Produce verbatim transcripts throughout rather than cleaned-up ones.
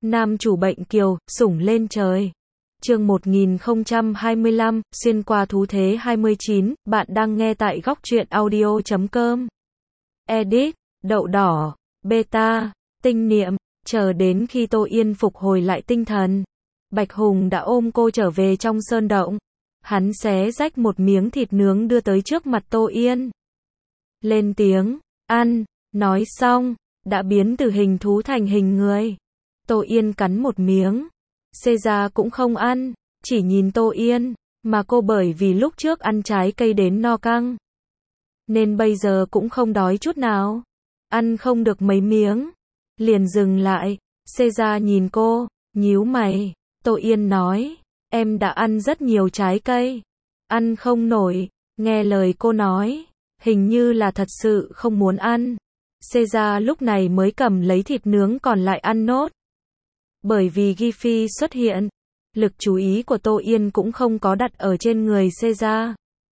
Nam chủ bệnh kiều, sủng lên trời. Chương một nghìn không trăm hai mươi lăm, xuyên qua thú thế hai mươi chín, bạn đang nghe tại góc truyện audio chấm com. Edit, đậu đỏ, beta, tinh niệm, chờ đến khi Tô Yên phục hồi lại tinh thần. Bạch Hùng đã ôm cô trở về trong sơn động. Hắn xé rách một miếng thịt nướng đưa tới trước mặt Tô Yên. Lên tiếng, ăn, nói xong, đã biến từ hình thú thành hình người. Tô Yên cắn một miếng. Caesar cũng không ăn, chỉ nhìn Tô Yên, mà cô bởi vì lúc trước ăn trái cây đến no căng. Nên bây giờ cũng không đói chút nào. Ăn không được mấy miếng. Liền dừng lại. Caesar nhìn cô, nhíu mày. Tô Yên nói, em đã ăn rất nhiều trái cây. Ăn không nổi. Nghe lời cô nói, hình như là thật sự không muốn ăn. Caesar lúc này mới cầm lấy thịt nướng còn lại ăn nốt. Bởi vì Giffy xuất hiện, lực chú ý của Tô Yên cũng không có đặt ở trên người Caesar,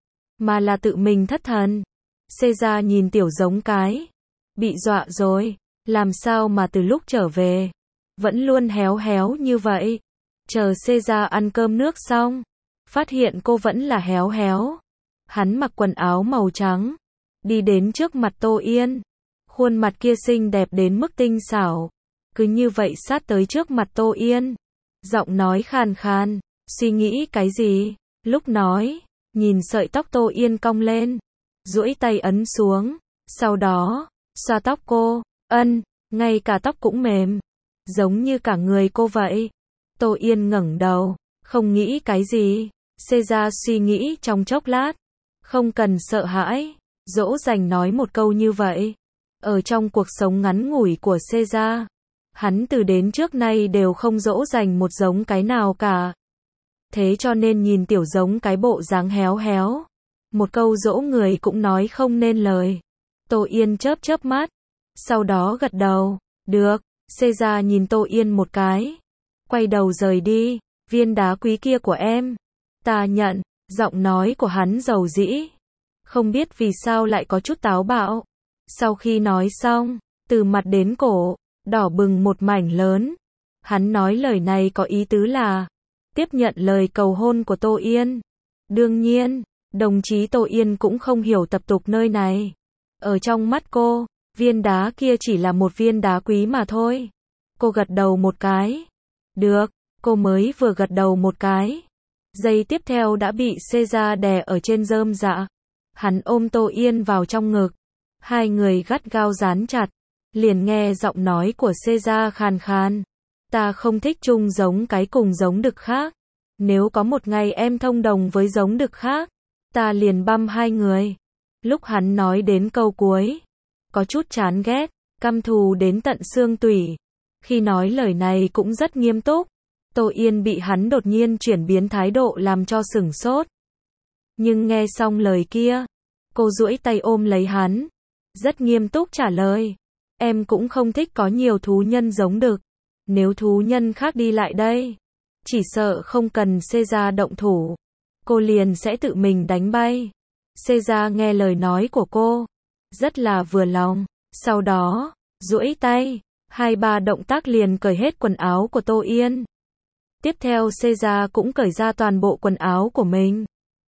mà là tự mình thất thần. Caesar nhìn tiểu giống cái, bị dọa rồi, làm sao mà từ lúc trở về, vẫn luôn héo héo như vậy. Chờ Caesar ăn cơm nước xong, phát hiện cô vẫn là héo héo. Hắn mặc quần áo màu trắng, đi đến trước mặt Tô Yên. Khuôn mặt kia xinh đẹp đến mức tinh xảo. Cứ như vậy sát tới trước mặt Tô Yên. Giọng nói khàn khàn, suy nghĩ cái gì? Lúc nói, nhìn sợi tóc Tô Yên cong lên, duỗi tay ấn xuống, sau đó, xoa tóc cô, ân, ngay cả tóc cũng mềm, giống như cả người cô vậy. Tô Yên ngẩng đầu, không nghĩ cái gì. Caesar suy nghĩ trong chốc lát, không cần sợ hãi, dỗ dành nói một câu như vậy. Ở trong cuộc sống ngắn ngủi của Caesar, hắn từ đến trước nay đều không dỗ dành một giống cái nào cả. Thế cho nên nhìn tiểu giống cái bộ dáng héo héo, một câu dỗ người cũng nói không nên lời. Tô Yên chớp chớp mắt, sau đó gật đầu, được. Caesar nhìn Tô Yên một cái, quay đầu rời đi. Viên đá quý kia của em, ta nhận. Giọng nói của hắn dầu dĩ, không biết vì sao lại có chút táo bạo. Sau khi nói xong, từ mặt đến cổ, đỏ bừng một mảnh lớn. Hắn nói lời này có ý tứ là tiếp nhận lời cầu hôn của Tô Yên. Đương nhiên, đồng chí Tô Yên cũng không hiểu tập tục nơi này. Ở trong mắt cô, viên đá kia chỉ là một viên đá quý mà thôi. Cô gật đầu một cái. Được, cô mới vừa gật đầu một cái, giây tiếp theo đã bị Caesar đè ở trên rơm dạ. Hắn ôm Tô Yên vào trong ngực. Hai người gắt gao dán chặt. Liền nghe giọng nói của Caesar khàn khàn. Ta không thích chung giống cái cùng giống đực khác. Nếu có một ngày em thông đồng với giống đực khác, ta liền băm hai người. Lúc hắn nói đến câu cuối, có chút chán ghét, căm thù đến tận xương tủy. Khi nói lời này cũng rất nghiêm túc. Tô Yên bị hắn đột nhiên chuyển biến thái độ làm cho sửng sốt. Nhưng nghe xong lời kia, cô duỗi tay ôm lấy hắn, rất nghiêm túc trả lời. Em cũng không thích có nhiều thú nhân giống đực. Nếu thú nhân khác đi lại đây, chỉ sợ không cần Caesar động thủ, cô liền sẽ tự mình đánh bay. Caesar nghe lời nói của cô, rất là vừa lòng. Sau đó, duỗi tay, hai ba động tác liền cởi hết quần áo của Tô Yên. Tiếp theo Caesar cũng cởi ra toàn bộ quần áo của mình.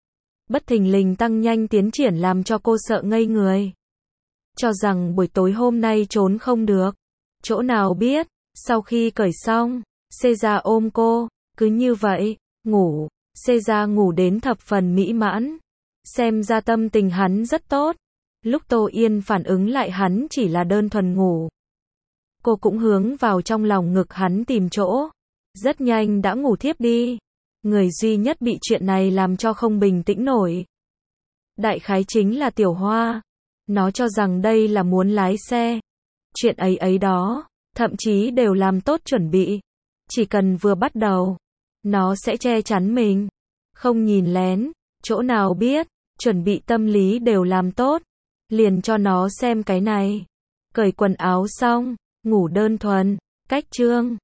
Bất thình lình tăng nhanh tiến triển làm cho cô sợ ngây người. Cho rằng buổi tối hôm nay trốn không được. Chỗ nào biết, sau khi cởi xong, Caesar ôm cô, cứ như vậy, ngủ. Caesar ngủ đến thập phần mỹ mãn. Xem ra tâm tình hắn rất tốt. Lúc Tô Yên phản ứng lại hắn chỉ là đơn thuần ngủ. Cô cũng hướng vào trong lòng ngực hắn tìm chỗ. Rất nhanh đã ngủ thiếp đi. Người duy nhất bị chuyện này làm cho không bình tĩnh nổi, đại khái chính là Tiểu Hoa. Nó cho rằng đây là muốn lái xe. Chuyện ấy ấy đó, thậm chí đều làm tốt chuẩn bị. Chỉ cần vừa bắt đầu, nó sẽ che chắn mình, không nhìn lén. Chỗ nào biết, chuẩn bị tâm lý đều làm tốt. Liền cho nó xem cái này. Cởi quần áo xong, ngủ đơn thuần, cách chương.